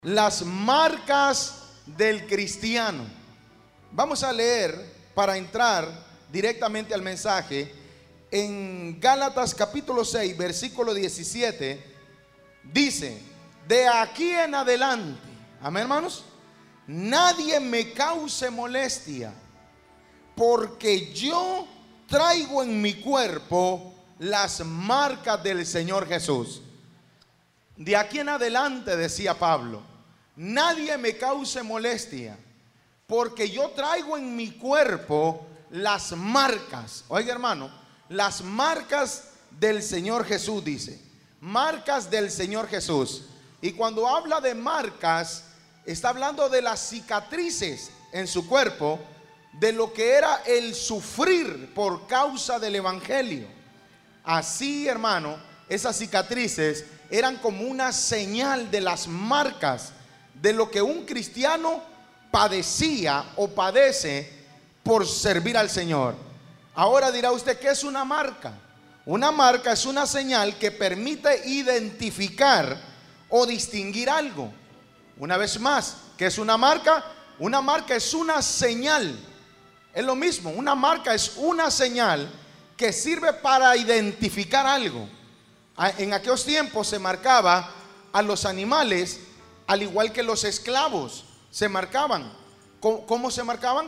Las marcas del cristiano. Vamos a leer para entrar directamente al mensaje en Gálatas capítulo 6 versículo 17. Dice: de aquí en adelante, amén, hermanos, nadie me cause molestia, porque yo traigo en mi cuerpo las marcas del Señor Jesús. De aquí en adelante, decía Pablo, nadie me cause molestia, porque yo traigo en mi cuerpo las marcas. Oiga, hermano, las marcas del Señor Jesús, dice, marcas del Señor Jesús. Y cuando habla de marcas, está hablando de las cicatrices en su cuerpo, de lo que era el sufrir por causa del evangelio. Así, hermano, esas cicatrices eran como una señal de las marcas de lo que un cristiano padecía o padece por servir al Señor. Ahora dirá usted, ¿qué es una marca? Una marca es una señal que permite identificar o distinguir algo. Una vez más, ¿qué es una marca? Una marca es una señal. Es lo mismo, una marca es una señal que sirve para identificar algo. En aquellos tiempos se marcaba a los animales, al igual que los esclavos se marcaban. ¿Cómo se marcaban?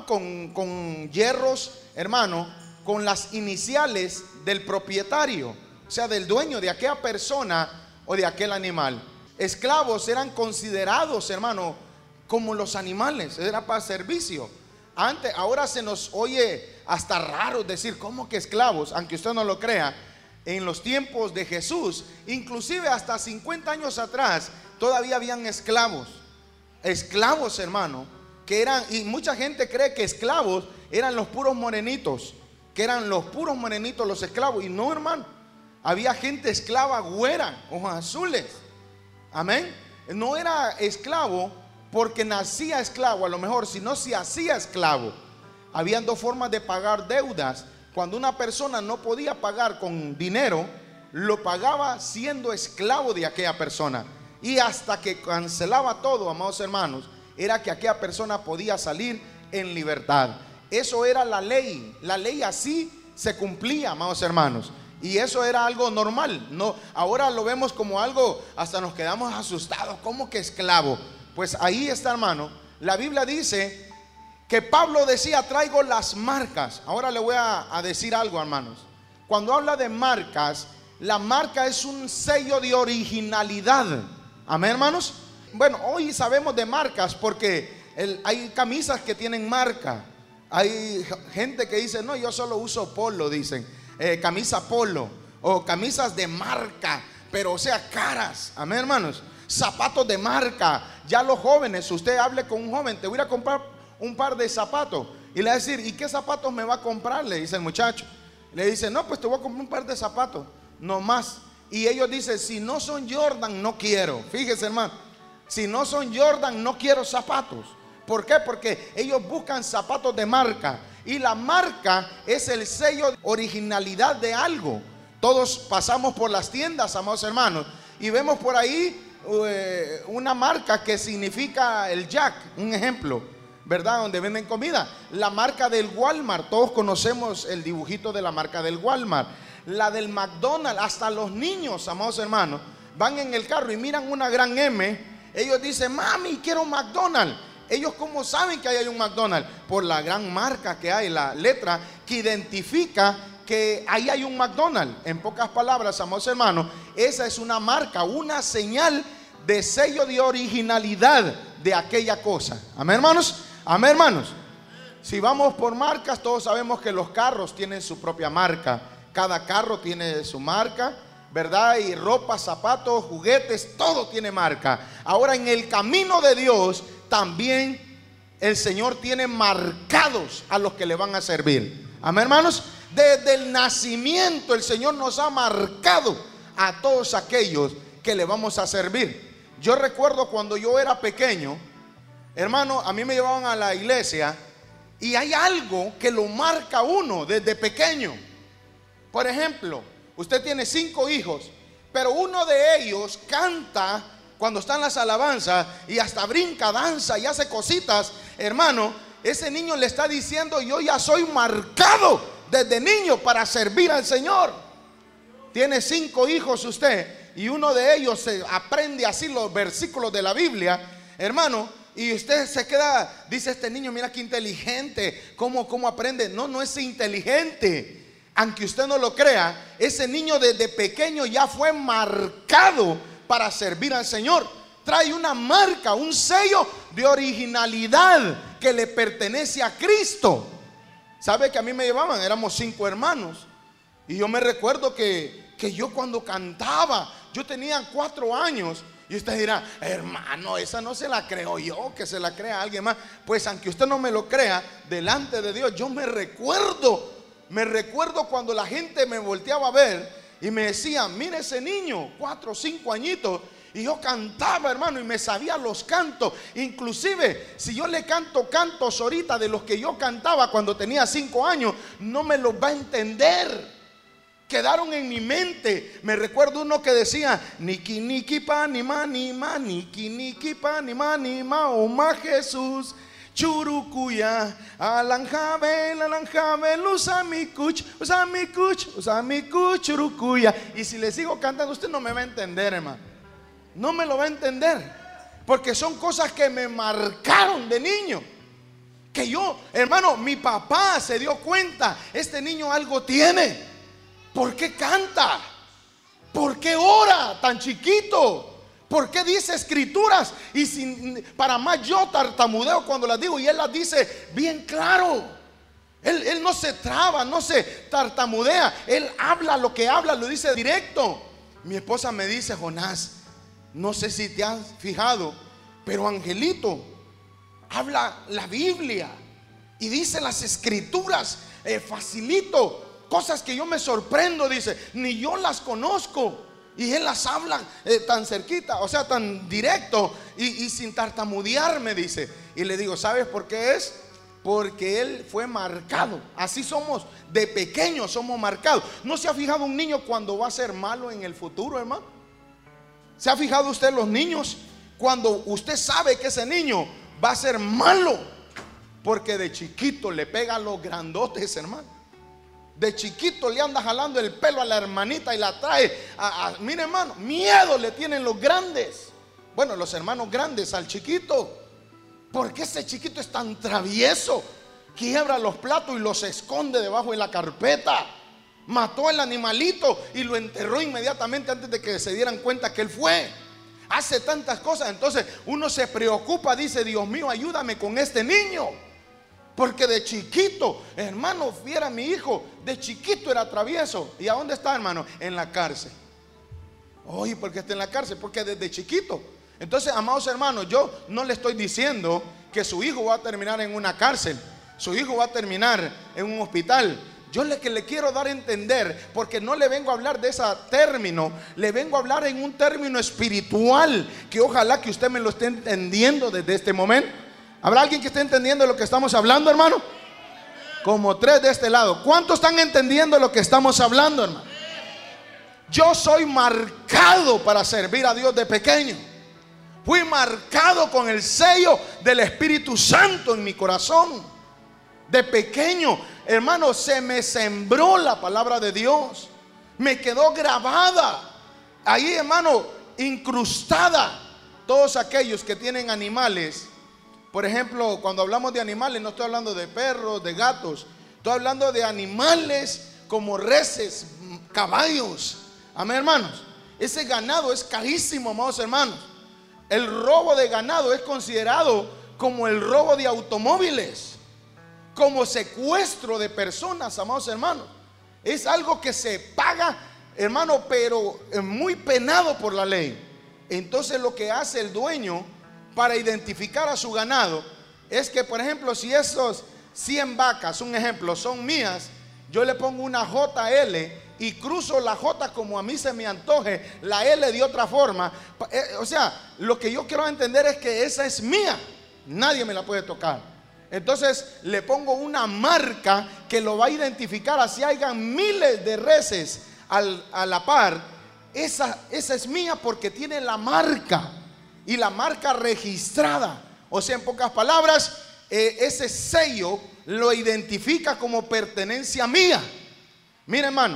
Con hierros, hermano, con las iniciales del propietario, o sea, del dueño de aquella persona o de aquel animal. Esclavos eran considerados, hermano, como los animales, era para servicio. Ahora se nos oye hasta raro decir, ¿cómo que esclavos? Aunque usted no lo crea, en los tiempos de Jesús, inclusive hasta 50 años atrás, todavía habían esclavos. Esclavos, hermano, que eran, y mucha gente cree que esclavos eran los puros morenitos, que eran los puros morenitos los esclavos. Y no, hermano, había gente esclava güera, ojos azules. Amén. No era esclavo porque nacía esclavo, a lo mejor, sino se hacía esclavo. Habían dos formas de pagar deudas. Cuando una persona no podía pagar con dinero, lo pagaba siendo esclavo de aquella persona. Y hasta que cancelaba todo, amados hermanos, era que aquella persona podía salir en libertad. Eso era la ley. La ley así se cumplía, amados hermanos. Y eso era algo normal. No, ahora lo vemos como algo, hasta nos quedamos asustados. ¿Cómo que esclavo? Pues ahí está, hermano. La Biblia dice que Pablo decía, traigo las marcas. Ahora le voy a decir algo, hermanos. Cuando habla de marcas, la marca es un sello de originalidad. Amén, hermanos. Bueno, hoy sabemos de marcas porque hay camisas que tienen marca. Hay gente que dice, no, yo solo uso polo, dicen, camisa polo, o camisas de marca, pero o sea, caras. Amén, hermanos. Zapatos de marca. Ya los jóvenes, usted hable con un joven, te voy a comprar un par de zapatos, y le va a decir, ¿y qué zapatos me va a comprar? Le dice el muchacho. Le dice, no, pues te voy a comprar un par de zapatos, no más. Y ellos dicen, si no son Jordan, no quiero. Fíjese, hermano, si no son Jordan, no quiero zapatos. ¿Por qué? Porque ellos buscan zapatos de marca. Y la marca es el sello de originalidad de algo. Todos pasamos por las tiendas, amados hermanos, y vemos por ahí una marca que significa el Jack, un ejemplo, ¿verdad? Donde venden comida. La marca del Walmart, todos conocemos el dibujito de la marca del Walmart. La del McDonald's, hasta los niños, amados hermanos, van en el carro y miran una gran M. Ellos dicen, mami, quiero McDonald's. Ellos, ¿cómo saben que ahí hay un McDonald's? Por la gran marca que hay, la letra que identifica que ahí hay un McDonald's. En pocas palabras, amados hermanos, esa es una marca, una señal de sello de originalidad de aquella cosa. Amén, hermanos. Amén, hermanos. Si vamos por marcas, todos sabemos que los carros tienen su propia marca. Cada carro tiene su marca, ¿verdad? Y ropa, zapatos, juguetes, todo tiene marca. Ahora, en el camino de Dios también el Señor tiene marcados a los que le van a servir. Amén, hermanos. Desde el nacimiento el Señor nos ha marcado a todos aquellos que le vamos a servir. Yo recuerdo cuando yo era pequeño, hermano, a mí me llevaban a la iglesia y hay algo que lo marca uno desde pequeño. Por ejemplo, usted tiene 5 hijos, pero uno de ellos canta cuando están las alabanzas y hasta brinca, danza y hace cositas, hermano, ese niño le está diciendo: yo ya soy marcado desde niño para servir al Señor. Tiene 5 hijos usted, y uno de ellos se aprende así los versículos de la Biblia, hermano, y usted se queda, dice: este niño, mira qué inteligente, cómo aprende. No es inteligente, aunque usted no lo crea. Ese niño desde pequeño ya fue marcado para servir al Señor. Trae una marca, un sello de originalidad que le pertenece a Cristo. ¿Sabe que a mí me llevaban? Éramos 5 hermanos, y yo me recuerdo que yo cuando cantaba, yo tenía 4 años. Y usted dirá: hermano, esa no se la creo yo, que se la crea alguien más. Pues aunque usted no me lo crea, delante de Dios yo me recuerdo cuando la gente me volteaba a ver y me decía: mire ese niño, 4 o 5 añitos. Y yo cantaba, hermano, y me sabía los cantos. Inclusive, si yo le canto cantos ahorita de los que yo cantaba cuando tenía 5 años, no me los va a entender. Quedaron en mi mente. Me recuerdo uno que decía: niki niki pa ni ma ni ma, niki niki pa ni ma, oh ma Jesús, churucuya, alanjabel, usamikuch, churucuya. Y si le sigo cantando, usted no me va a entender, hermano. No me lo va a entender, porque son cosas que me marcaron de niño. Que yo, hermano, mi papá se dio cuenta: este niño algo tiene. ¿Por qué canta? ¿Por qué ora tan chiquito? ¿Por qué dice escrituras? Y para más yo tartamudeo cuando las digo, y él las dice bien claro. Él no se traba, no se tartamudea. Él habla lo que habla, lo dice directo. Mi esposa me dice: Jonás, no sé si te has fijado, pero Angelito habla la Biblia y dice las escrituras facilito. Cosas que yo me sorprendo, dice, ni yo las conozco, y él las habla tan cerquita, o sea, tan directo y sin tartamudear, me dice. Y le digo: ¿sabes por qué es? Porque él fue marcado. Así somos, de pequeños somos marcados. ¿No se ha fijado un niño cuando va a ser malo en el futuro, hermano? ¿Se ha fijado usted los niños cuando usted sabe que ese niño va a ser malo? Porque de chiquito le pega a los grandotes, hermano. De chiquito le anda jalando el pelo a la hermanita y la trae mire, hermano, miedo le tienen los grandes. Bueno, los hermanos grandes al chiquito. Porque ese chiquito es tan travieso, quiebra los platos y los esconde debajo de la carpeta. Mató al animalito y lo enterró inmediatamente antes de que se dieran cuenta que él fue. Hace tantas cosas. Entonces uno se preocupa, dice: Dios mío, ayúdame con este niño. Porque de chiquito, hermano, viera mi hijo, de chiquito era travieso. ¿Y a dónde está, hermano? En la cárcel. Oye, ¿por qué está en la cárcel? Porque desde chiquito. Entonces, amados hermanos, yo no le estoy diciendo que su hijo va a terminar en una cárcel, su hijo va a terminar en un hospital. Yo le quiero dar a entender, porque no le vengo a hablar de ese término, le vengo a hablar en un término espiritual, que ojalá que usted me lo esté entendiendo desde este momento. ¿Habrá alguien que esté entendiendo lo que estamos hablando, hermano? Como 3 de este lado. ¿Cuántos están entendiendo lo que estamos hablando, hermano? Yo soy marcado para servir a Dios de pequeño. Fui marcado con el sello del Espíritu Santo en mi corazón. De pequeño, hermano, se me sembró la palabra de Dios. Me quedó grabada ahí, hermano, incrustada. Todos aquellos que tienen animales. Por ejemplo, cuando hablamos de animales, no estoy hablando de perros, de gatos. Estoy hablando de animales como reses, caballos. Amén, hermanos. Ese ganado es carísimo, amados hermanos. El robo de ganado es considerado como el robo de automóviles, como secuestro de personas, amados hermanos. Es algo que se paga, hermano, pero muy penado por la ley. Entonces lo que hace el dueño para identificar a su ganado es que, por ejemplo, si esos 100 vacas, un ejemplo, son mías, yo le pongo una JL y cruzo la J como a mí se me antoje, la L de otra forma. O sea, lo que yo quiero entender es que esa es mía, nadie me la puede tocar. Entonces le pongo una marca que lo va a identificar, así hayan miles de reses a la par. Esa es mía porque tiene la marca. y la marca registrada. O sea, en pocas palabras, ese sello lo identifica como pertenencia mía. Mire, hermano,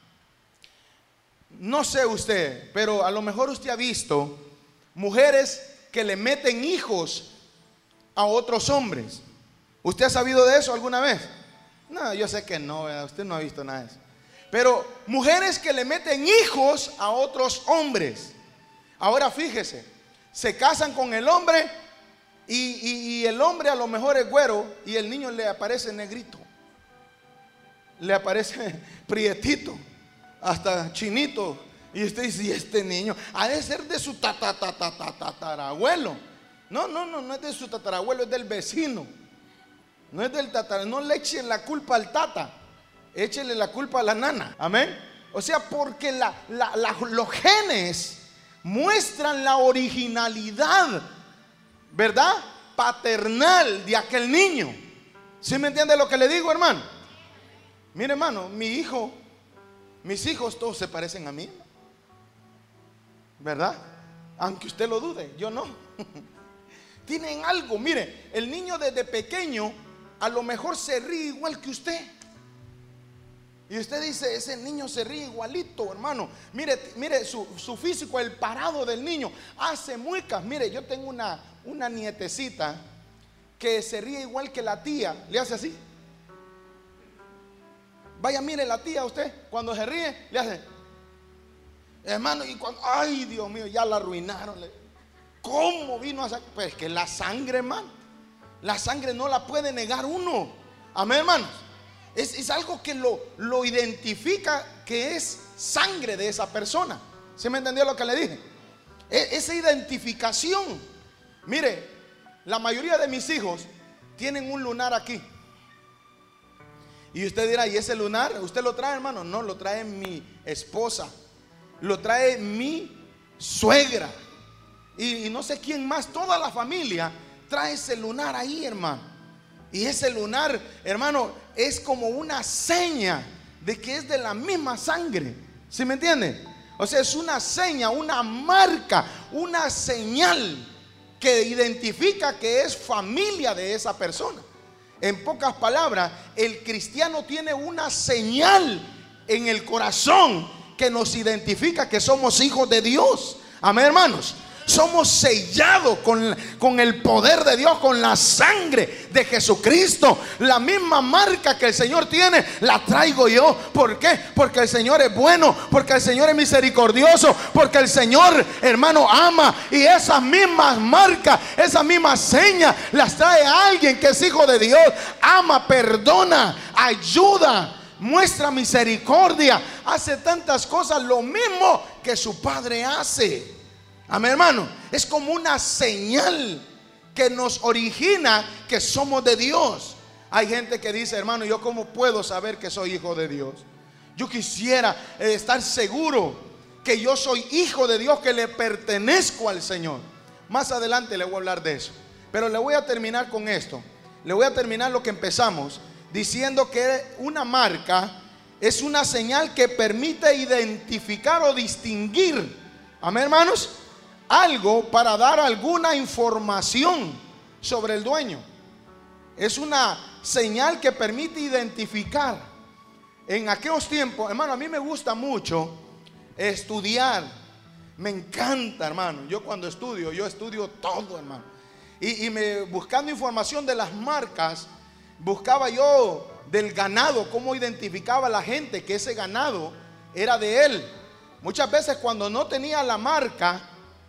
no sé usted, pero a lo mejor usted ha visto mujeres que le meten hijos a otros hombres. ¿Usted ha sabido de eso alguna vez? No, yo sé que no, ¿verdad? Usted no ha visto nada de eso. Pero mujeres que le meten hijos a otros hombres. Ahora fíjese, se casan con el hombre y el hombre a lo mejor es güero y el niño le aparece negrito, le aparece prietito, hasta chinito. Y usted dice, ¿y este niño? Ha de ser de su tatarabuelo. No es de su tatarabuelo, es del vecino. No es del tatarabuelo. No le echen la culpa al tata, échele la culpa a la nana. Amén. O sea, porque los genes muestran la originalidad, ¿verdad?, paternal de aquel niño. ¿Sí me entiende lo que le digo, hermano? Mire, hermano, mis hijos todos se parecen a mí, ¿verdad? Aunque usted lo dude, yo no. Tienen algo. Mire, el niño desde pequeño a lo mejor se ríe igual que usted. Y usted dice, ese niño se ríe igualito, hermano. Mire su físico, el parado del niño. Hace muecas. Mire, yo tengo una nietecita que se ríe igual que la tía. Le hace así. Vaya, mire la tía, usted cuando se ríe, le hace, hermano, y cuando, ay, Dios mío, ya la arruinaron. ¿Cómo vino a sacar? Pues que la sangre, hermano, la sangre no la puede negar uno. Amén, hermanos. Es algo que lo identifica, que es sangre de esa persona. ¿Sí me entendió lo que le dije? Esa identificación. Mire, la mayoría de mis hijos tienen un lunar aquí. Y usted dirá, ¿y ese lunar? ¿Usted lo trae, hermano? No, lo trae mi esposa, lo trae mi suegra y no sé quién más. Toda la familia trae ese lunar ahí, hermano. Y ese lunar, hermano, es como una seña de que es de la misma sangre. ¿Sí me entiende? O sea, es una seña, una marca, una señal que identifica que es familia de esa persona. En pocas palabras, el cristiano tiene una señal en el corazón que nos identifica que somos hijos de Dios. Amén, hermanos. Somos sellados con el poder de Dios, con la sangre de Jesucristo. La misma marca que el Señor tiene, la traigo yo. ¿Por qué? Porque el Señor es bueno, porque el Señor es misericordioso, porque el Señor, hermano, ama. Y esas mismas marcas, esas mismas señas, las trae alguien que es hijo de Dios. Ama, perdona, ayuda, muestra misericordia, hace tantas cosas, lo mismo que su Padre hace. Amén, hermano. Es como una señal que nos origina que somos de Dios. Hay gente que dice, hermano, ¿yo cómo puedo saber que soy hijo de Dios? Yo quisiera estar seguro que yo soy hijo de Dios, que le pertenezco al Señor. Más adelante le voy a hablar de eso, pero le voy a terminar con esto. Le voy a terminar lo que empezamos diciendo que una marca es una señal que permite identificar o distinguir, amén, hermanos, algo para dar alguna información sobre el dueño. Es una señal que permite identificar. En aquellos tiempos, hermano, a mí me gusta mucho estudiar. Me encanta, hermano. Yo cuando estudio, yo estudio todo, hermano. Y buscando información de las marcas, buscaba yo del ganado, cómo identificaba la gente que ese ganado era de él. Muchas veces cuando no tenía la marca,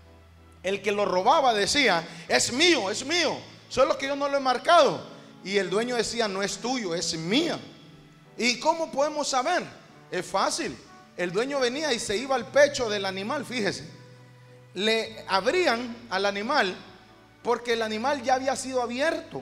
el que lo robaba decía, es mío, solo que yo no lo he marcado. Y el dueño decía, no es tuyo, es mía. ¿Y cómo podemos saber? Es fácil. El dueño venía y se iba al pecho del animal, fíjese. Le abrían al animal porque el animal ya había sido abierto.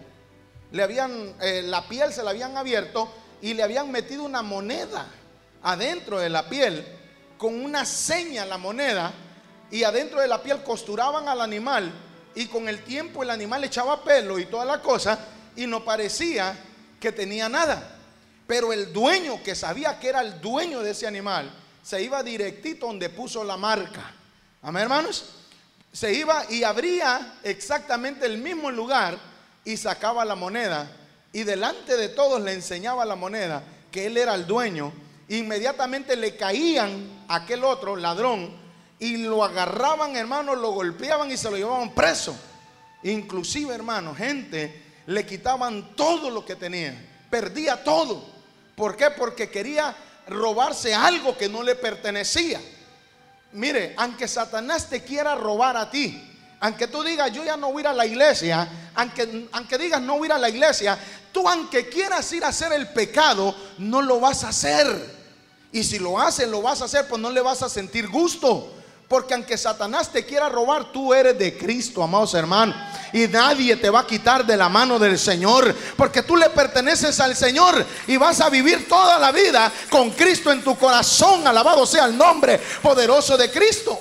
La piel se la habían abierto y le habían metido una moneda adentro de la piel con una seña, la moneda. Y adentro de la piel costuraban al animal, y con el tiempo el animal echaba pelo y toda la cosa, y no parecía que tenía nada. Pero el dueño, que sabía que era el dueño de ese animal, se iba directito donde puso la marca. Amén, hermanos. se iba y abría exactamente el mismo lugar y sacaba la moneda. Y delante de todos le enseñaba la moneda, que él era el dueño. Inmediatamente le caían a aquel otro ladrón y lo agarraban, hermano, lo golpeaban y se lo llevaban preso. Inclusive, hermano, gente le quitaban todo lo que tenía, perdía todo. ¿Por qué? Porque quería robarse algo que no le pertenecía. Mire, aunque Satanás te quiera robar a ti, aunque tú digas yo ya no voy a ir a la iglesia, aunque digas no voy a ir a la iglesia, tú aunque quieras ir a hacer el pecado, no lo vas a hacer. Y si lo haces, lo vas a hacer, pues no le vas a sentir gusto. Porque aunque Satanás te quiera robar, tú eres de Cristo, amados hermanos. Y nadie te va a quitar de la mano del Señor, porque tú le perteneces al Señor y vas a vivir toda la vida con Cristo en tu corazón. Alabado sea el nombre poderoso de Cristo.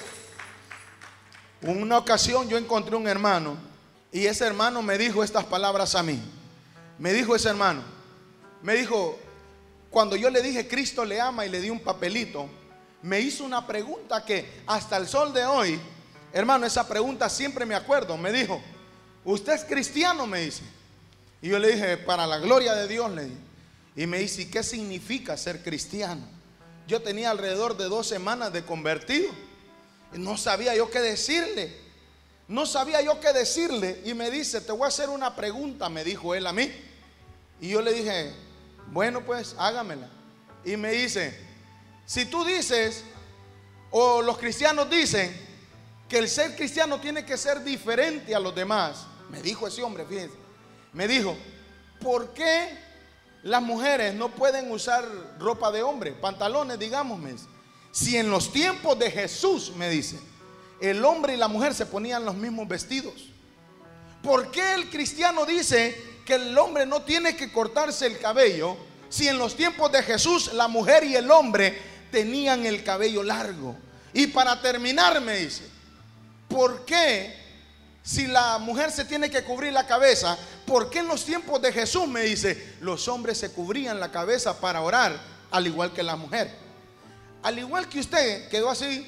Una ocasión yo encontré un hermano y ese hermano me dijo estas palabras a mí. Me dijo ese hermano, me dijo, cuando yo le dije Cristo le ama y le di un papelito, me hizo una pregunta que hasta el sol de hoy, hermano, esa pregunta siempre me acuerdo. Me dijo, ¿usted es cristiano? Me dice. Y yo le dije, para la gloria de Dios, le dije. Y me dice, ¿y qué significa ser cristiano? Yo tenía alrededor de 2 semanas de convertido y no sabía yo qué decirle. No sabía yo qué decirle. Y me dice, te voy a hacer una pregunta, me dijo él a mí. Y yo le dije, bueno, pues hágamela. Y me dice, si tú dices, o los cristianos dicen, que el ser cristiano tiene que ser diferente a los demás, me dijo ese hombre, fíjense, me dijo, ¿por qué las mujeres no pueden usar ropa de hombre, pantalones, digamos? Si en los tiempos de Jesús, me dice, el hombre y la mujer se ponían los mismos vestidos. ¿Por qué el cristiano dice que el hombre no tiene que cortarse el cabello, si en los tiempos de Jesús la mujer y el hombre tenían el cabello largo? Y para terminar, me dice, ¿por qué si la mujer se tiene que cubrir la cabeza, por qué en los tiempos de Jesús, me dice, los hombres se cubrían la cabeza para orar, al igual que la mujer? Al igual que usted quedó así,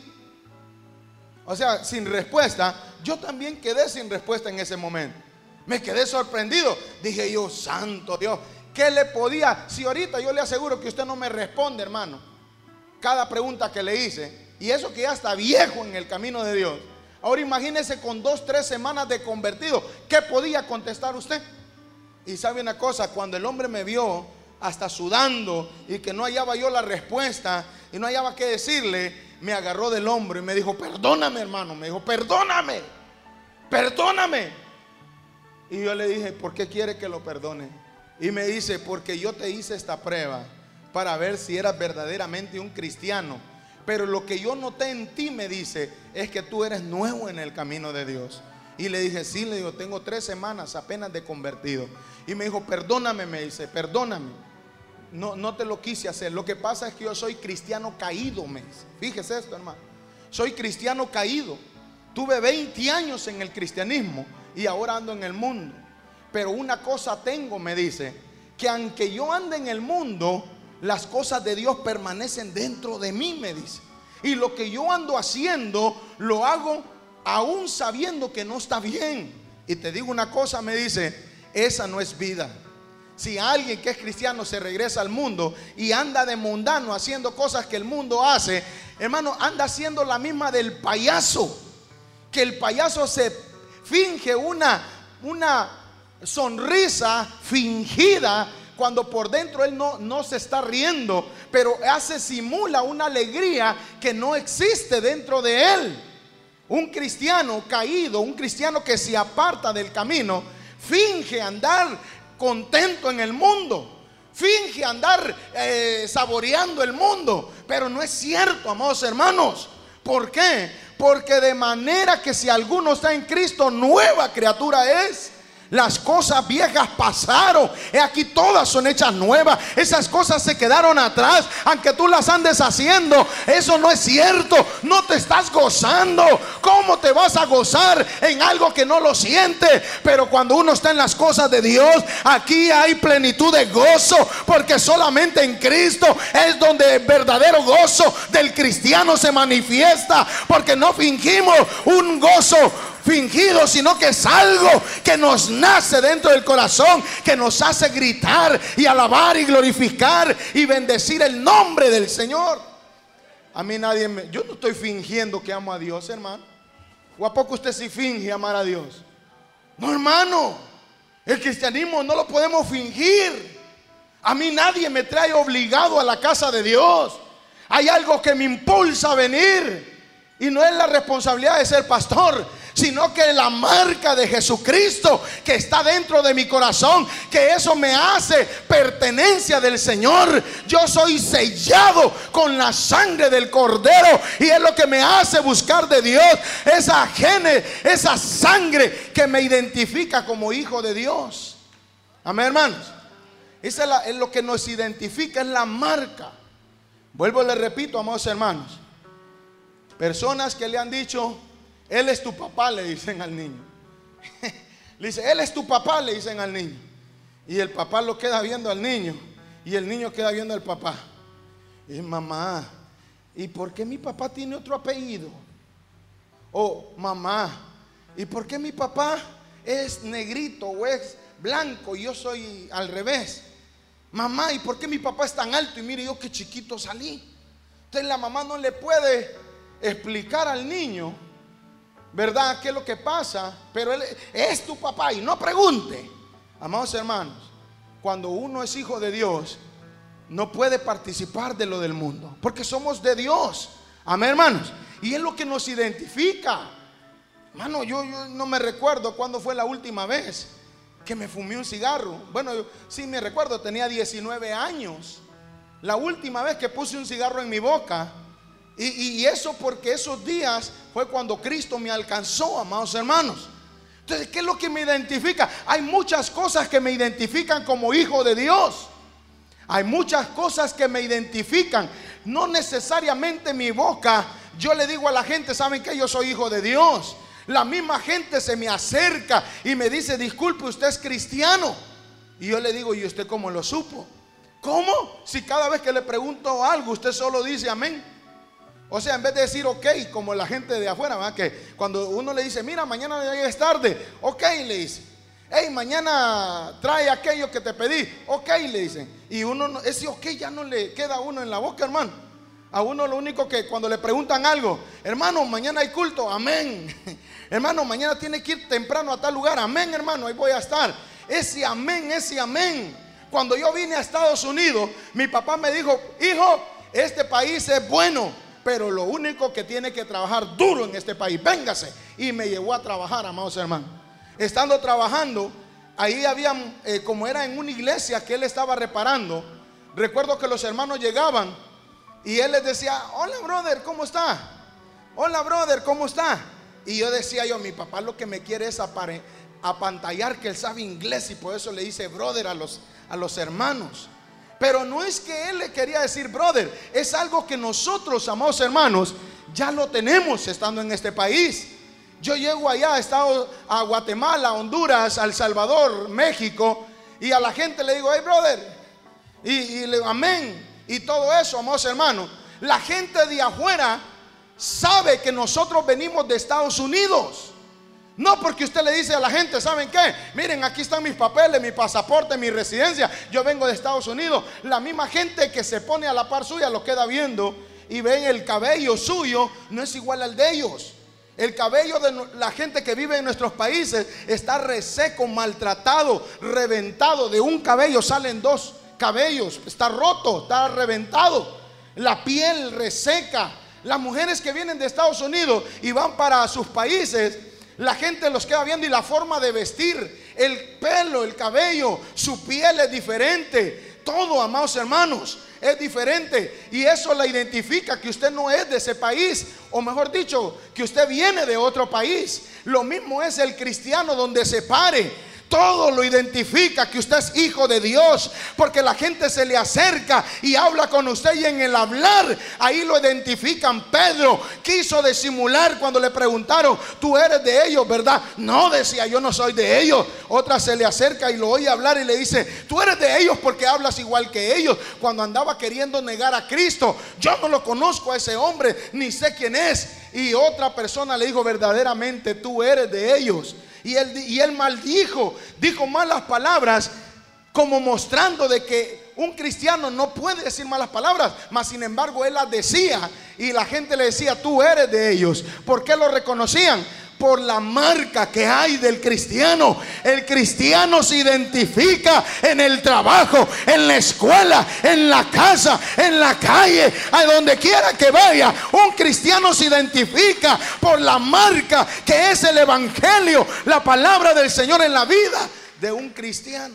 o sea, sin respuesta, yo también quedé sin respuesta en ese momento. Me quedé sorprendido. Dije yo, santo Dios, ¿qué le podía? Si ahorita yo le aseguro que usted no me responde, hermano, cada pregunta que le hice, y eso que ya está viejo en el camino de Dios. Ahora imagínese con 2, 3 semanas de convertido, ¿qué podía contestar usted? Y sabe una cosa, cuando el hombre me vio hasta sudando y que no hallaba yo la respuesta y no hallaba qué decirle, me agarró del hombro y me dijo, perdóname, hermano. Me dijo, perdóname, perdóname. Y yo le dije, ¿por qué quiere que lo perdone? Y me dice, porque yo te hice esta prueba para ver si eras verdaderamente un cristiano. Pero lo que yo noté en ti, me dice, es que tú eres nuevo en el camino de Dios. Y le dije, sí, le digo, tengo 3 semanas apenas de convertido. Y me dijo, perdóname, me dice, perdóname. No te lo quise hacer. Lo que pasa es que yo soy cristiano caído, me dice. Fíjese esto, hermano. Soy cristiano caído. Tuve 20 años en el cristianismo y ahora ando en el mundo. Pero una cosa tengo, me dice, que aunque yo ande en el mundo, las cosas de Dios permanecen dentro de mí, me dice. Y lo que yo ando haciendo, lo hago aún sabiendo que no está bien. Y te digo una cosa, me dice, esa no es vida. Si alguien que es cristiano se regresa al mundo y anda de mundano haciendo cosas que el mundo hace, hermano, anda haciendo la misma del payaso. Que el payaso se finge una sonrisa fingida, cuando por dentro él no se está riendo, pero simula una alegría que no existe dentro de él. Un cristiano caído, un cristiano que se aparta del camino, finge andar contento en el mundo, finge andar saboreando el mundo, pero no es cierto, amados hermanos. ¿Por qué? Porque de manera que si alguno está en Cristo, nueva criatura es. Las cosas viejas pasaron, he aquí todas son hechas nuevas. Esas cosas se quedaron atrás, aunque tú las andes haciendo. Eso no es cierto, no te estás gozando. ¿Cómo te vas a gozar en algo que no lo sientes? Pero cuando uno está en las cosas de Dios, aquí hay plenitud de gozo, porque solamente en Cristo es donde el verdadero gozo del cristiano se manifiesta. Porque no fingimos un gozo fingido, sino que es algo que nos nace dentro del corazón, que nos hace gritar y alabar y glorificar y bendecir el nombre del Señor. A mí yo no estoy fingiendo que amo a Dios, hermano. ¿O a poco usted sí finge amar a Dios? No, hermano, el cristianismo no lo podemos fingir. A mí nadie me trae obligado a la casa de Dios. Hay algo que me impulsa a venir, y no es la responsabilidad de ser pastor, sino que la marca de Jesucristo que está dentro de mi corazón, que eso me hace pertenencia del Señor. Yo soy sellado con la sangre del Cordero, y es lo que me hace buscar de Dios, esa sangre que me identifica como hijo de Dios. Amén, hermanos. Esa es lo que nos identifica, es la marca. Vuelvo y le repito, amados hermanos, personas que le han dicho: Él es tu papá, le dicen al niño. Le dice: Él es tu papá, le dicen al niño. Y el papá lo queda viendo al niño, y el niño queda viendo al papá. Y mamá, ¿y por qué mi papá tiene otro apellido? O mamá, ¿y por qué mi papá es negrito o es blanco y yo soy al revés? Mamá, ¿y por qué mi papá es tan alto y mire yo qué chiquito salí? Entonces la mamá no le puede explicar al niño, ¿verdad?, qué es lo que pasa, pero él es tu papá y no pregunte. Amados hermanos, cuando uno es hijo de Dios, no puede participar de lo del mundo, porque somos de Dios. Amén, hermanos. Y es lo que nos identifica. Hermano, yo no me recuerdo cuándo fue la última vez que me fumé un cigarro. Bueno, sí me recuerdo, tenía 19 años. La última vez que puse un cigarro en mi boca. Y eso porque esos días fue cuando Cristo me alcanzó, amados hermanos. Entonces, ¿qué es lo que me identifica? Hay muchas cosas que me identifican como hijo de Dios. Hay muchas cosas que me identifican. No necesariamente mi boca, yo le digo a la gente: ¿saben qué? Yo soy hijo de Dios. La misma gente se me acerca y me dice: disculpe, usted es cristiano. Y yo le digo: ¿y usted cómo lo supo? ¿Cómo? Si cada vez que le pregunto algo, usted solo dice amén. O sea, en vez de decir ok, como la gente de afuera, ¿verdad?, que cuando uno le dice: mira, mañana ya es tarde, ok, le dice. Hey, mañana trae aquello que te pedí, ok, le dicen. Y uno, ese ok ya no le queda a uno en la boca, hermano. A uno lo único que cuando le preguntan algo: hermano, mañana hay culto, amén. Hermano, mañana tiene que ir temprano a tal lugar, amén, hermano, ahí voy a estar. Ese amén, ese amén. Cuando yo vine a Estados Unidos, mi papá me dijo: hijo, este país es bueno, pero lo único que tiene que trabajar duro en este país, véngase. Y me llevó a trabajar, amados hermanos. Estando trabajando, ahí habían, como era en una iglesia que él estaba reparando, recuerdo que los hermanos llegaban y él les decía: hola brother, ¿cómo está? Hola brother, ¿cómo está? Y yo decía mi papá lo que me quiere es apantallar que él sabe inglés, y por eso le dice brother a los hermanos. Pero no es que él le quería decir brother, es algo que nosotros, amados hermanos, ya lo tenemos estando en este país. Yo llego allá, a Guatemala, Honduras, a El Salvador, México, y a la gente le digo: hey brother, y le digo amén, y todo eso, amados hermanos. La gente de afuera sabe que nosotros venimos de Estados Unidos. No porque usted le dice a la gente: ¿saben qué? Miren, aquí están mis papeles, mi pasaporte, mi residencia, yo vengo de Estados Unidos. La misma gente que se pone a la par suya lo queda viendo y ven el cabello suyo, no es igual al de ellos. El cabello de la gente que vive en nuestros países está reseco, maltratado, reventado. De un cabello salen dos cabellos, está roto, está reventado. La piel reseca. Las mujeres que vienen de Estados Unidos y van para sus países, la gente los queda viendo, y la forma de vestir, el pelo, el cabello, su piel es diferente. Todo, amados hermanos, es diferente, y eso la identifica que usted no es de ese país, o mejor dicho, que usted viene de otro país. Lo mismo es el cristiano donde se pare. Todo lo identifica que usted es hijo de Dios, porque la gente se le acerca y habla con usted, y en el hablar ahí lo identifican. Pedro quiso disimular cuando le preguntaron: tú eres de ellos, ¿verdad? No, decía, yo no soy de ellos. Otra se le acerca y lo oye hablar y le dice: tú eres de ellos porque hablas igual que ellos. Cuando andaba queriendo negar a Cristo: yo no lo conozco a ese hombre, ni sé quién es. Y otra persona le dijo: verdaderamente tú eres de ellos. Y él maldijo, dijo malas palabras, como mostrando de que un cristiano no puede decir malas palabras, mas sin embargo él las decía, y la gente le decía: tú eres de ellos. ¿Por qué lo reconocían? Por la marca que hay del cristiano. El cristiano se identifica en el trabajo, en la escuela, en la casa, en la calle, a donde quiera que vaya. Un cristiano se identifica por la marca que es el evangelio, la palabra del Señor en la vida de un cristiano.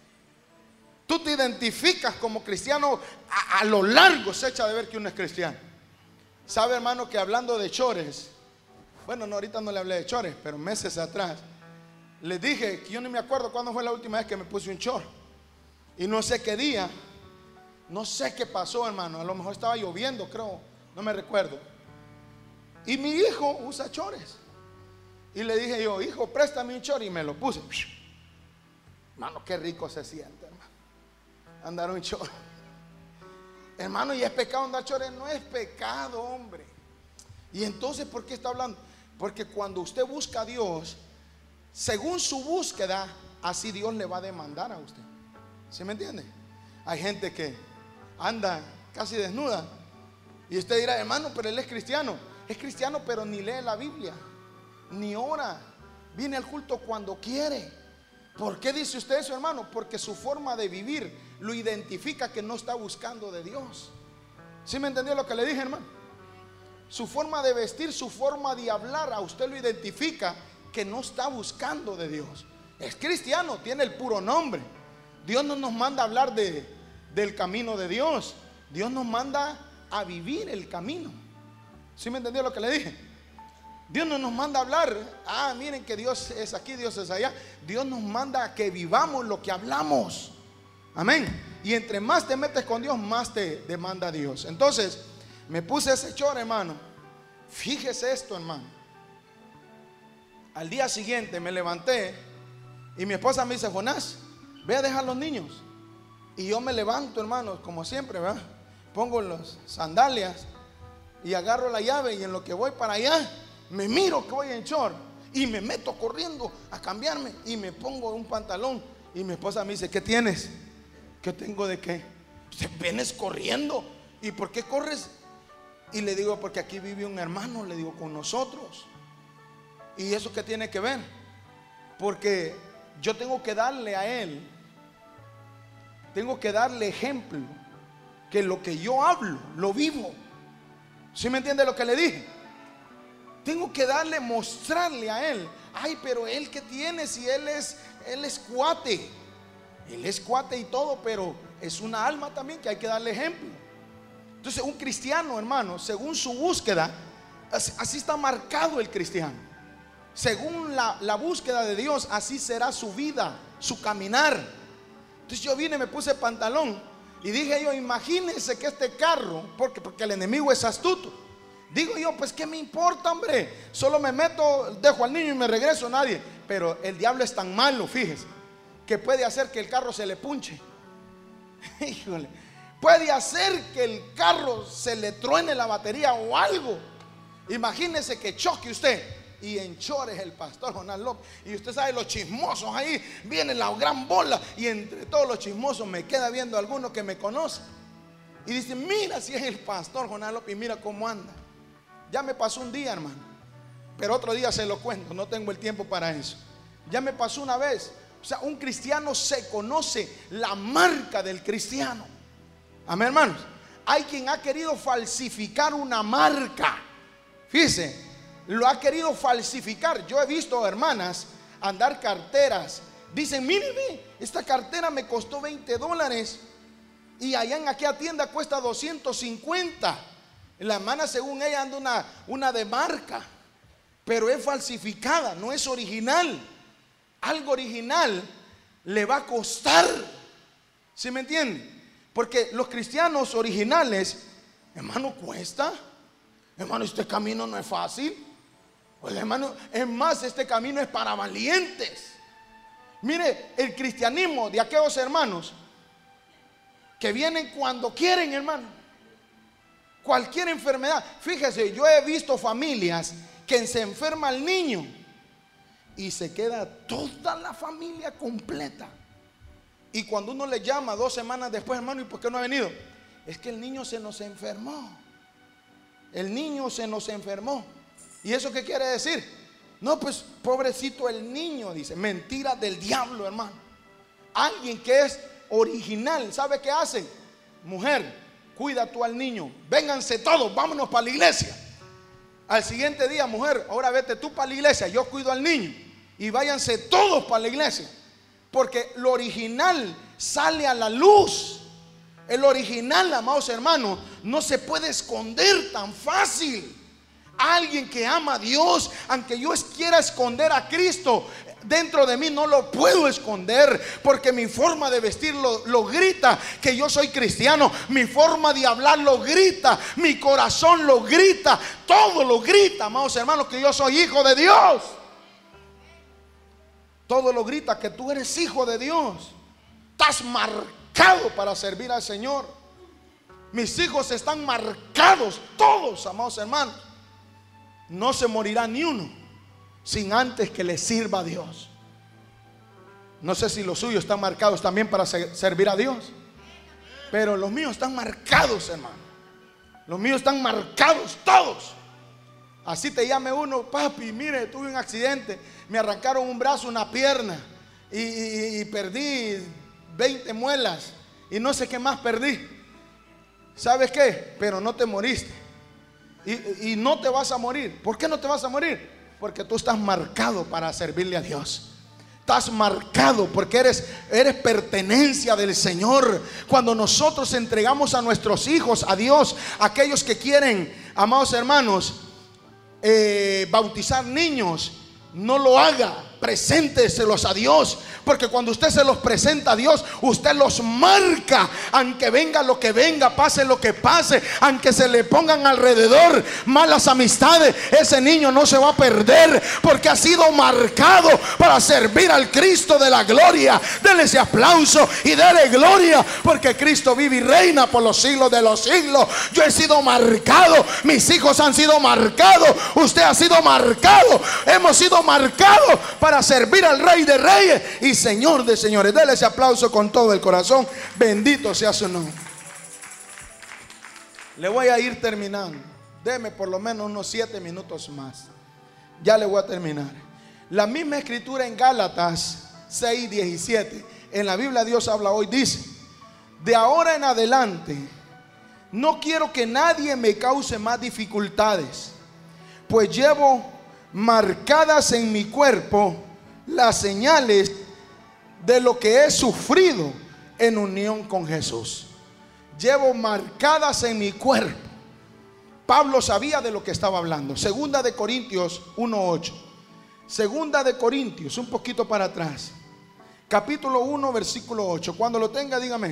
Tú te identificas como cristiano, a lo largo se echa de ver que uno es cristiano. ¿Sabe, hermano, que hablando de chores? Bueno, no, ahorita no le hablé de chores, pero meses atrás les dije que yo ni me acuerdo cuándo fue la última vez que me puse un chor. Y no sé qué día, no sé qué pasó, hermano. A lo mejor estaba lloviendo, creo, no me recuerdo. Y mi hijo usa chores. Y le dije yo: hijo, préstame un chor. Y me lo puse. Hermano, qué rico se siente, hermano, andar un chor. Hermano, ¿y es pecado andar chores? No es pecado, hombre. Y entonces, ¿por qué está hablando? Porque cuando usted busca a Dios, según su búsqueda, así Dios le va a demandar a usted. ¿Sí me entiende? Hay gente que anda casi desnuda, y usted dirá: hermano, pero él es cristiano. Es cristiano, pero ni lee la Biblia, ni ora, viene al culto cuando quiere. ¿Por qué dice usted eso, hermano? Porque su forma de vivir lo identifica que no está buscando de Dios. ¿Sí me entendió lo que le dije, hermano? Su forma de vestir, su forma de hablar, a usted lo identifica que no está buscando de Dios. Es cristiano, tiene el puro nombre. Dios no nos manda a hablar del camino de Dios. Dios nos manda a vivir el camino. ¿Sí me entendió lo que le dije? Dios no nos manda a hablar: miren que Dios es aquí, Dios es allá. Dios nos manda a que vivamos lo que hablamos. Amén. Y entre más te metes con Dios, más te demanda Dios. Entonces me puse ese chor, hermano. Fíjese esto, hermano. Al día siguiente me levanté y mi esposa me dice: Jonás, ve a dejar los niños. Y yo me levanto, hermano, como siempre, ¿verdad? Pongo las sandalias y agarro la llave, y en lo que voy para allá, me miro que voy en short y me meto corriendo a cambiarme y me pongo un pantalón. Y mi esposa me dice: ¿qué tienes? ¿Qué tengo de qué? ¿Vienes corriendo? ¿Y por qué corres? Y le digo: porque aquí vive un hermano, le digo, con nosotros. ¿Y eso qué tiene que ver? Porque yo tengo que darle a él, tengo que darle ejemplo, que lo que yo hablo, lo vivo. ¿Sí me entiende lo que le dije? Tengo que darle, mostrarle a él: ay, pero él ¿qué tiene? Si él es cuate. Él es cuate y todo, pero es una alma también que hay que darle ejemplo. Entonces, un cristiano, hermano, según su búsqueda, así está marcado el cristiano. Según la búsqueda de Dios, así será su vida, su caminar. Entonces yo vine, me puse pantalón y dije yo: imagínense que este carro, porque el enemigo es astuto. Digo yo: pues qué me importa, hombre, solo me meto, dejo al niño y me regreso, nadie. Pero el diablo es tan malo, fíjese, que puede hacer que el carro se le punche. Híjole, puede hacer que el carro se le truene la batería o algo. Imagínese que choque usted. Y en chores el pastor Jonás López. Y usted sabe, los chismosos ahí, viene la gran bola. Y entre todos los chismosos me queda viendo alguno que me conoce. Y dice: mira si es el pastor Jonás López, y mira cómo anda. Ya me pasó un día, hermano, pero otro día se lo cuento, no tengo el tiempo para eso. Ya me pasó una vez. O sea, un cristiano se conoce la marca del cristiano. Amén, hermanos. Hay quien ha querido falsificar una marca. Fíjese, lo ha querido falsificar. Yo he visto hermanas andar carteras. Dicen: míreme, esta cartera me costó $20 y allá en aquella tienda cuesta 250. La hermana, según ella, anda una de marca, pero es falsificada, no es original. algo original le va a costar. ¿Sí me entiende? Porque los cristianos originales, hermano, cuesta. Hermano, este camino no es fácil. Pues, hermano, es más, este camino es para valientes. Mire, el cristianismo de aquellos hermanos que vienen cuando quieren, hermano. Cualquier enfermedad. Fíjese, yo he visto familias que se enferma el niño y se queda toda la familia completa. Y cuando uno le llama 2 semanas después, hermano, ¿y por qué no ha venido? Es que el niño se nos enfermó. El niño se nos enfermó. ¿Y eso qué quiere decir? No, pues pobrecito el niño, dice. Mentira del diablo, hermano. Alguien que es original, ¿sabe qué hacen? Mujer, cuida tú al niño. Vénganse todos, vámonos para la iglesia. Al siguiente día, mujer, ahora vete tú para la iglesia, yo cuido al niño. Y váyanse todos para la iglesia. Porque lo original sale a la luz. El original, amados hermanos, no se puede esconder tan fácil. Alguien que ama a Dios, aunque yo quiera esconder a Cristo, dentro de mí no lo puedo esconder, porque mi forma de vestir lo grita que yo soy cristiano. Mi forma de hablar lo grita, mi corazón lo grita, todo lo grita, amados hermanos, que yo soy hijo de Dios. Todo lo grita que tú eres hijo de Dios. Estás marcado para servir al Señor. Mis hijos están marcados todos, amados hermanos. No se morirá ni uno sin antes que le sirva a Dios. No sé si los suyos están marcados también para servir a Dios, pero los míos están marcados, hermano. Los míos están marcados todos. Así te llame uno: papi, mire, tuve un accidente, me arrancaron un brazo, una pierna y perdí 20 muelas y no sé qué más perdí. ¿Sabes qué? Pero no te moriste. Y no te vas a morir. ¿Por qué no te vas a morir? Porque tú estás marcado para servirle a Dios. Estás marcado porque eres pertenencia del Señor. Cuando nosotros entregamos a nuestros hijos a Dios, aquellos que quieren, amados hermanos, bautizar niños, no lo haga. Presénteselos a Dios, porque cuando usted se los presenta a Dios, usted los marca. Aunque venga lo que venga, pase lo que pase, aunque se le pongan alrededor malas amistades, ese niño no se va a perder, porque ha sido marcado para servir al Cristo de la gloria. Dele ese aplauso y dele gloria, porque Cristo vive y reina por los siglos de los siglos. Yo he sido marcado, mis hijos han sido marcados, usted ha sido marcado, hemos sido marcados para servir al Rey de Reyes y Señor de Señores. Dele ese aplauso con todo el corazón. Bendito sea su nombre. Le voy a ir terminando. Deme por lo menos unos 7 minutos más. Ya le voy a terminar. La misma escritura en Gálatas 6:17, en la Biblia Dios habla hoy, dice: de ahora en adelante no quiero que nadie me cause más dificultades, pues llevo marcadas en mi cuerpo las señales de lo que he sufrido en unión con Jesús. Llevo marcadas en mi cuerpo. Pablo sabía de lo que estaba hablando. Segunda de Corintios 1:8. Segunda de Corintios, un poquito para atrás, capítulo 1, versículo 8. Cuando lo tenga, dígame.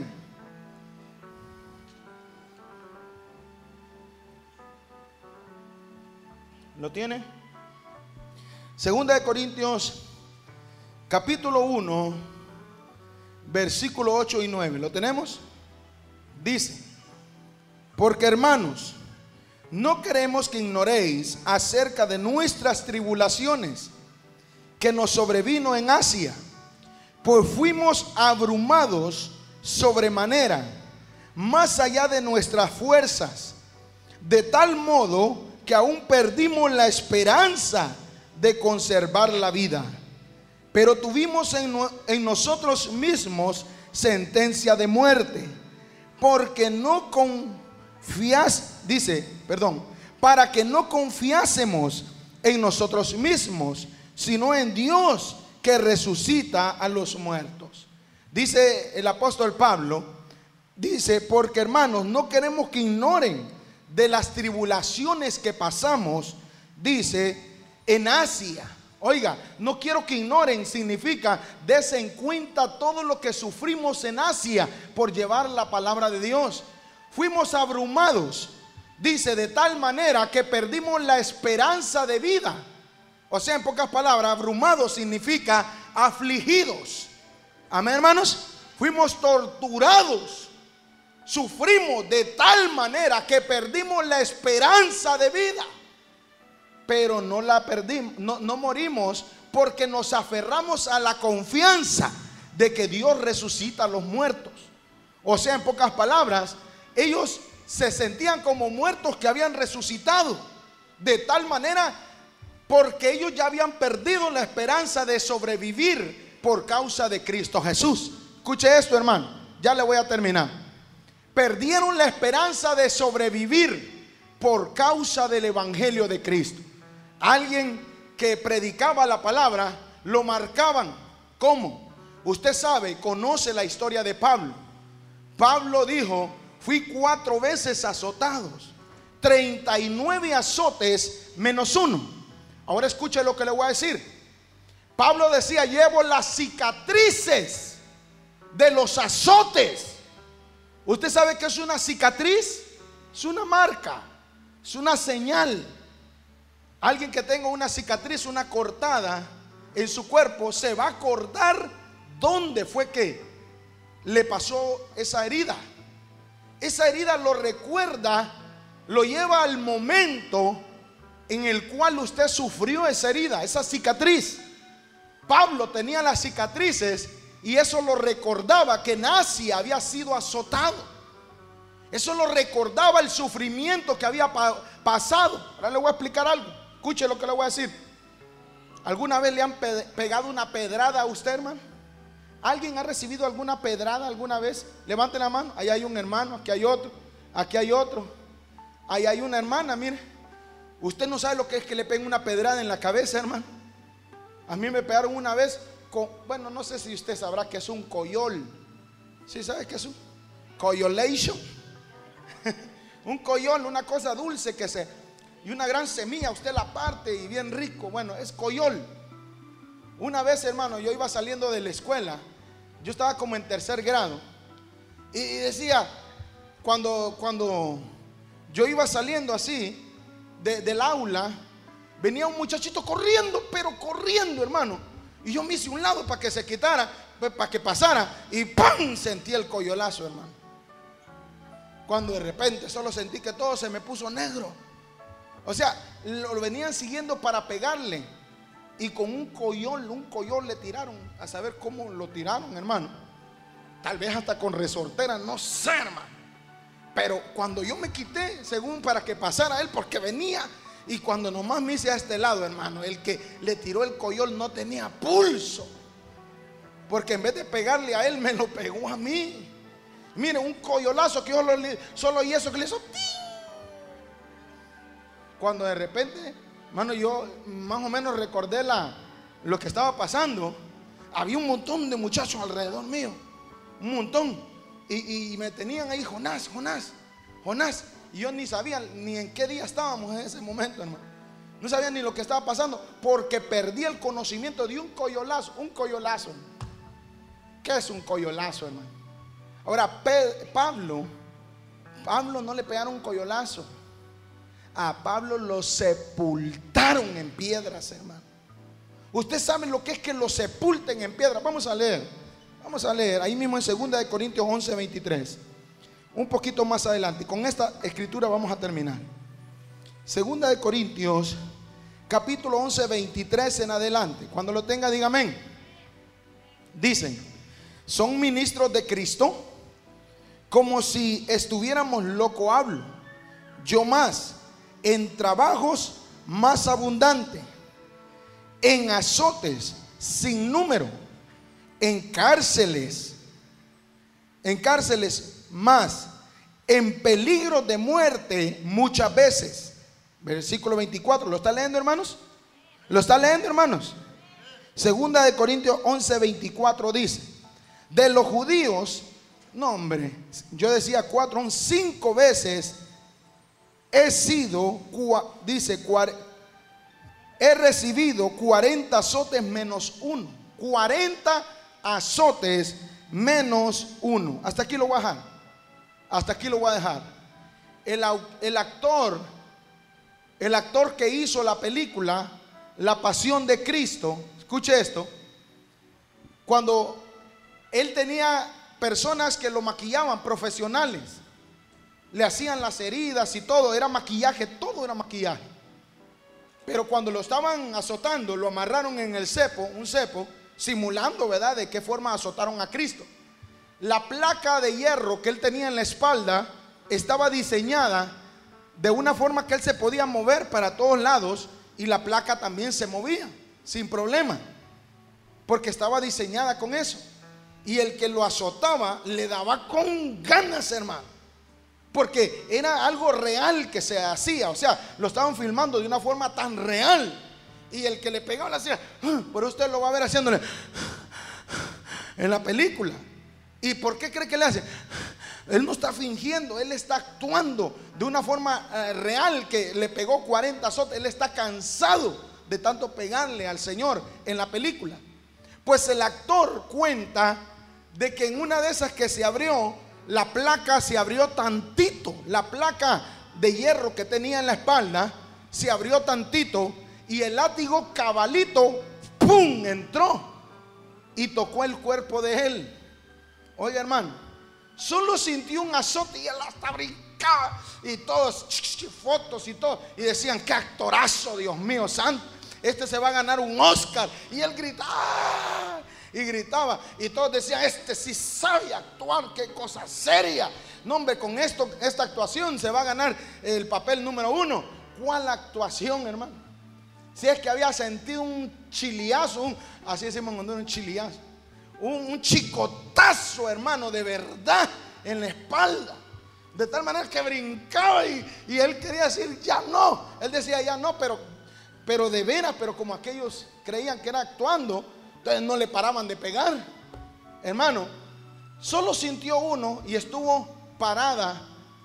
¿Lo tiene? Segunda de Corintios, capítulo 1, versículo 8 y 9. ¿Lo tenemos? Dice: porque hermanos, no queremos que ignoréis acerca de nuestras tribulaciones que nos sobrevino en Asia, pues fuimos abrumados sobremanera, más allá de nuestras fuerzas, de tal modo que aún perdimos la esperanza de conservar la vida. Pero tuvimos en nosotros mismos sentencia de muerte, porque no para que no confiásemos en nosotros mismos, sino en Dios que resucita a los muertos. Dice el apóstol Pablo, dice: porque hermanos, no queremos que ignoren de las tribulaciones que pasamos, dice, en Asia. Oiga, no quiero que ignoren, significa dense en cuenta todo lo que sufrimos en Asia por llevar la palabra de Dios. Fuimos abrumados, dice, de tal manera que perdimos la esperanza de vida. O sea, en pocas palabras, abrumados significa afligidos. Amén, hermanos. Fuimos torturados, sufrimos de tal manera que perdimos la esperanza de vida. Pero no la perdimos, no morimos, porque nos aferramos a la confianza de que Dios resucita a los muertos. O sea, en pocas palabras, ellos se sentían como muertos que habían resucitado, de tal manera porque ellos ya habían perdido la esperanza de sobrevivir por causa de Cristo Jesús. Escuche esto, hermano, ya le voy a terminar. Perdieron la esperanza de sobrevivir por causa del evangelio de Cristo. Alguien que predicaba la palabra lo marcaban. ¿Cómo? Usted sabe, conoce la historia de Pablo. Pablo dijo: fui 4 veces azotados, 39 azotes menos 1. Ahora escuche lo que le voy a decir. Pablo decía: llevo las cicatrices de los azotes. ¿Usted sabe qué es una cicatriz? Es una marca, es una señal. Alguien que tenga una cicatriz, una cortada en su cuerpo, se va a acordar dónde fue que le pasó esa herida. Esa herida lo recuerda, lo lleva al momento en el cual usted sufrió esa herida, esa cicatriz. Pablo tenía las cicatrices y eso lo recordaba, que en Asia había sido azotado. Eso lo recordaba el sufrimiento que había pasado. Ahora le voy a explicar algo. Escuche lo que le voy a decir. ¿Alguna vez le han pegado una pedrada a usted, hermano? ¿Alguien ha recibido alguna pedrada alguna vez? Levante la mano. Ahí hay un hermano, aquí hay otro, aquí hay otro. Ahí hay una hermana, mire. Usted no sabe lo que es que le peguen una pedrada en la cabeza, hermano. A mí me pegaron una vez con, bueno, no sé si usted sabrá que es un coyol. ¿Sí sabe qué es un coyolation? Un coyol, una cosa dulce que y una gran semilla, usted la parte y bien rico. Bueno, es coyol. Una vez, hermano, yo iba saliendo de la escuela. Yo estaba como en 3er grado. Y decía, cuando yo iba saliendo así del aula, venía un muchachito corriendo, pero corriendo, hermano. Y yo me hice un lado para que se quitara, para que pasara. Y ¡pam! Sentí el coyolazo, hermano. Cuando de repente solo sentí que todo se me puso negro. O sea, lo venían siguiendo para pegarle. Y con un coyol le tiraron. A saber cómo lo tiraron, hermano. Tal vez hasta con resortera, no sé, hermano. Pero cuando yo me quité, según para que pasara él, porque venía. Y cuando nomás me hice a este lado, hermano, el que le tiró el coyol no tenía pulso. Porque en vez de pegarle a él, me lo pegó a mí. Mire, un coyolazo que yo solo y eso que le hizo. Cuando de repente, hermano, yo más o menos recordé lo que estaba pasando. Había un montón de muchachos alrededor mío. Un montón. Y me tenían ahí: Jonás, Jonás, Jonás. Y yo ni sabía ni en qué día estábamos en ese momento, hermano. No sabía ni lo que estaba pasando, porque perdí el conocimiento de un coyolazo. Un coyolazo. ¿Qué es un coyolazo, hermano? Ahora, Pablo no le pegaron un coyolazo. A Pablo lo sepultaron en piedras, hermano. Usted sabe lo que es que lo sepulten en piedras. Vamos a leer ahí mismo en 2 Corintios 11:23. Un poquito más adelante. Con esta escritura vamos a terminar. 2 Corintios capítulo 11:23 en adelante. Cuando lo tenga, diga amén. Dicen: son ministros de Cristo, como si estuviéramos loco hablo. Yo más, en trabajos más abundante, en azotes sin número, en cárceles más, en peligro de muerte muchas veces. Versículo 24. ¿Lo está leyendo, hermanos? ¿Lo está leyendo, hermanos? 2 Corintios 11:24 dice: de los judíos, no, hombre, yo decía 4, 5 veces he sido, dice he recibido 40 azotes menos uno. 40 azotes menos uno. Hasta aquí lo voy a dejar. Hasta aquí lo voy a dejar. El actor que hizo la película La Pasión de Cristo, escuche esto, cuando él tenía personas que lo maquillaban, profesionales, le hacían las heridas y todo, era maquillaje, todo era maquillaje. Pero cuando lo estaban azotando, lo amarraron en el cepo, un cepo, simulando, ¿verdad?, de qué forma azotaron a Cristo. La placa de hierro que él tenía en la espalda estaba diseñada de una forma que él se podía mover para todos lados, y la placa también se movía sin problema, porque estaba diseñada con eso. Y el que lo azotaba le daba con ganas, hermano, porque era algo real que se hacía. O sea, lo estaban filmando de una forma tan real, y el que le pegaba le hacía, por usted lo va a ver haciéndole en la película. ¿Y por qué cree que le hace? Él no está fingiendo, él está actuando de una forma real, que le pegó 40 azotes. Él está cansado de tanto pegarle al Señor en la película. Pues el actor cuenta de que en una de esas que se abrió, la placa se abrió tantito. La placa de hierro que tenía en la espalda se abrió tantito, y el látigo cabalito, ¡pum!, entró y tocó el cuerpo de él. Oiga, hermano, solo sintió un azote y él hasta brincaba, y todos fotos y todo, y decían: qué actorazo, Dios mío santo, este se va a ganar un Oscar. Y él gritaba y gritaba, y todos decían: este sí sabe actuar, qué cosa seria. No, hombre, con esta actuación se va a ganar el papel número 1. ¿Cuál actuación, hermano? Si es que había sentido un chiliazo, así decimos cuando un chiliazo, un chicotazo, hermano, de verdad en la espalda, de tal manera que brincaba, y él quería decir ya no. Él decía ya no, pero de veras, pero como aquellos creían que era actuando, entonces no le paraban de pegar. Hermano, solo sintió uno, y estuvo parada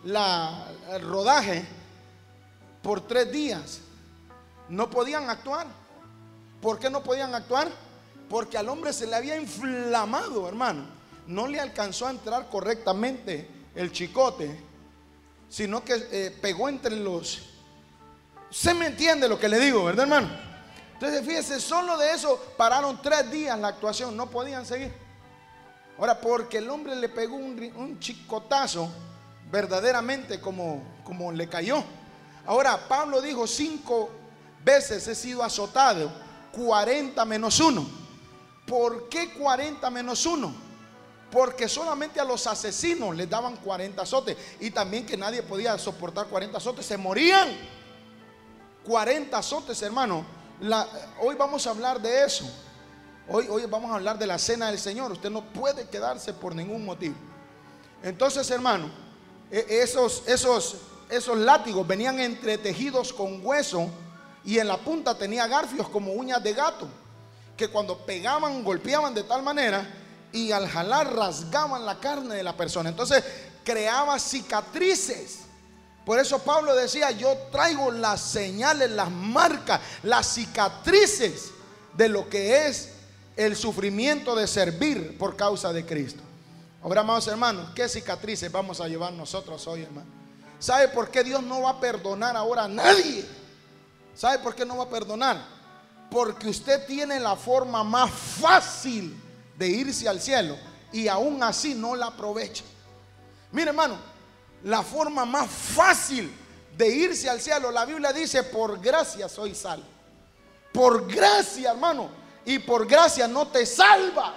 el rodaje por 3 días. No podían actuar. ¿Por qué no podían actuar? Porque al hombre se le había inflamado, hermano. No le alcanzó a entrar correctamente el chicote, sino que pegó entre los... ¿Se me entiende lo que le digo, verdad, hermano? Entonces fíjese, solo de eso pararon 3 días la actuación, no podían seguir. Ahora, porque el hombre le pegó un chicotazo, verdaderamente como le cayó. Ahora, Pablo dijo: 5 veces he sido azotado, 40 menos 1. ¿Por qué 40 menos 1? Porque solamente a los asesinos les daban 40 azotes, y también que nadie podía soportar 40 azotes, se morían. 40 azotes, hermano. Hoy vamos a hablar de eso. Hoy vamos a hablar de la cena del Señor. Usted no puede quedarse por ningún motivo. Entonces, hermano, esos látigos venían entretejidos con hueso, y en la punta tenía garfios como uñas de gato, que cuando pegaban, golpeaban de tal manera, y al jalar rasgaban la carne de la persona. Entonces creaba cicatrices. Por eso Pablo decía: yo traigo las señales, las marcas, las cicatrices de lo que es el sufrimiento de servir por causa de Cristo. Ahora, amados hermanos, ¿qué cicatrices vamos a llevar nosotros hoy, hermano? ¿Sabe por qué Dios no va a perdonar ahora a nadie? ¿Sabe por qué no va a perdonar? Porque usted tiene la forma más fácil de irse al cielo, y aún así no la aprovecha. Mire, hermano, la forma más fácil de irse al cielo, la Biblia dice: por gracia soy salvo. Por gracia, hermano. Y por gracia no te salvas.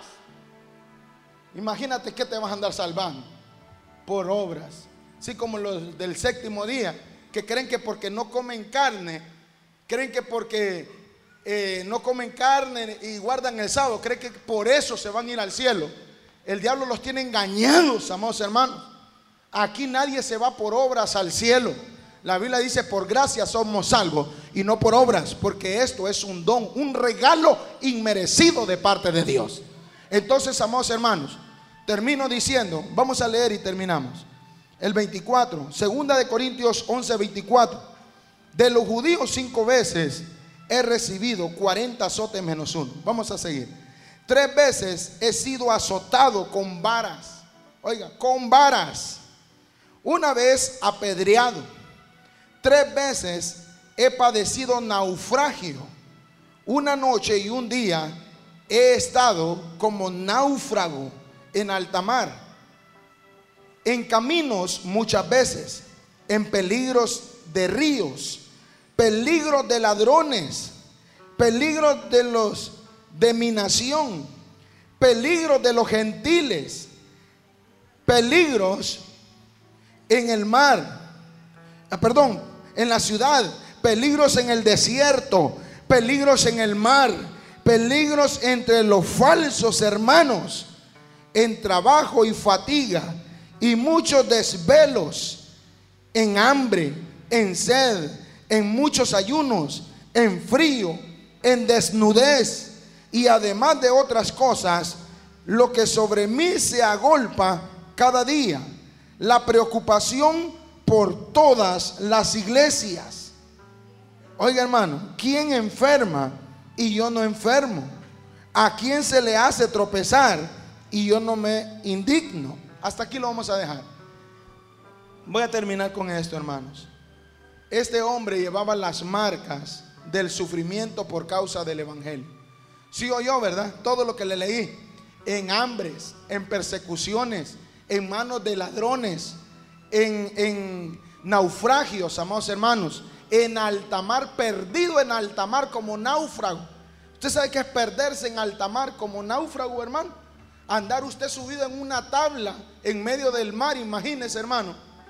Imagínate que te vas a andar salvando por obras. Así como los del 7º día, que creen que porque no comen carne, creen que porque no comen carne y guardan el sábado, creen que por eso se van a ir al cielo. El diablo los tiene engañados, amados hermanos. Aquí nadie se va por obras al cielo. La Biblia dice: por gracia somos salvos, y no por obras, porque esto es un don, un regalo inmerecido de parte de Dios. Entonces, amados hermanos, termino diciendo, vamos a leer y terminamos. El 24, 2 de Corintios 11:24. De los judíos 5 veces he recibido 40 azotes menos uno. Vamos a seguir. 3 veces he sido azotado con varas. Oiga, con varas. Una vez apedreado. 3 veces he padecido naufragio. Una noche y un día he estado como náufrago en alta mar, en caminos muchas veces, en peligros de ríos, peligros de ladrones, peligros de los de mi nación, peligros de los gentiles, peligros en el mar, en la ciudad, peligros en el desierto, peligros en el mar, peligros entre los falsos hermanos, en trabajo y fatiga, y muchos desvelos, en hambre, en sed, en muchos ayunos, en frío, en desnudez, y además de otras cosas, lo que sobre mí se agolpa cada día, la preocupación por todas las iglesias. Oiga, hermano, ¿quién enferma y yo no enfermo? ¿A quién se le hace tropezar y yo no me indigno? Hasta aquí lo vamos a dejar. Voy a terminar con esto, hermanos. Este hombre llevaba las marcas del sufrimiento por causa del evangelio. Sí oyó, ¿verdad? Todo lo que le leí. En hambres, en persecuciones, en manos de ladrones, en naufragios, amados hermanos, en alta mar, perdido en alta mar como náufrago. ¿Usted sabe qué es perderse en alta mar como náufrago, hermano? Andar usted subido en una tabla en medio del mar, imagínese, hermano.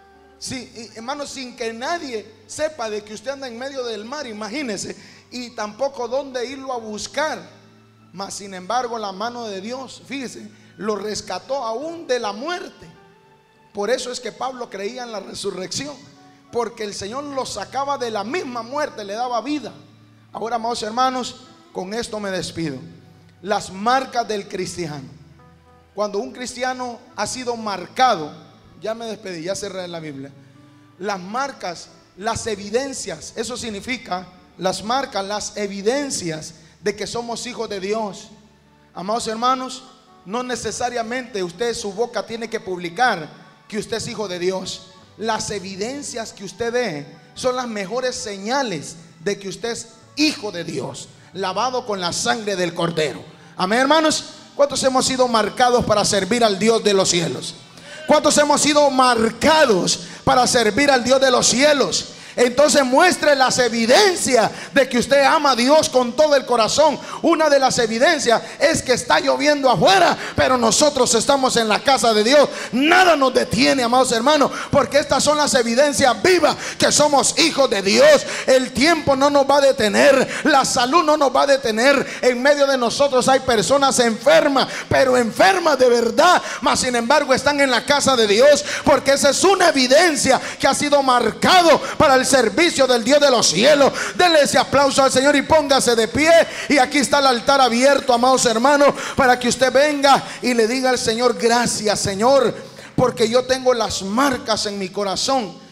Sí, hermano, sin que nadie sepa de que usted anda en medio del mar, imagínese, y tampoco dónde irlo a buscar. Mas sin embargo, la mano de Dios, fíjese, lo rescató aún de la muerte. Por eso es que Pablo creía en la resurrección, porque el Señor lo sacaba de la misma muerte, le daba vida. Ahora, amados hermanos, con esto me despido. Las marcas del cristiano. Cuando un cristiano ha sido marcado, ya me despedí, ya cerré la Biblia. Las marcas, las evidencias, eso significa las marcas, las evidencias de que somos hijos de Dios. Amados hermanos, no necesariamente usted su boca tiene que publicar que usted es hijo de Dios. Las evidencias que usted ve son las mejores señales de que usted es hijo de Dios, lavado con la sangre del Cordero. Amén, hermanos. ¿Cuántos hemos sido marcados para servir al Dios de los cielos? ¿Cuántos hemos sido marcados para servir al Dios de los cielos? Entonces muestre las evidencias de que usted ama a Dios con todo el corazón. Una de las evidencias es que está lloviendo afuera, pero nosotros estamos en la casa de Dios. Nada nos detiene, amados hermanos, porque estas son las evidencias vivas que somos hijos de Dios. El tiempo no nos va a detener, la salud no nos va a detener. En medio de nosotros hay personas enfermas, pero enfermas de verdad, mas sin embargo están en la casa de Dios, porque esa es una evidencia que ha sido marcado para el servicio del Dios de los cielos. Denle ese aplauso al Señor y póngase de pie. Y aquí está el altar abierto, amados hermanos, para que usted venga y le diga al Señor: gracias, Señor, porque yo tengo las marcas en mi corazón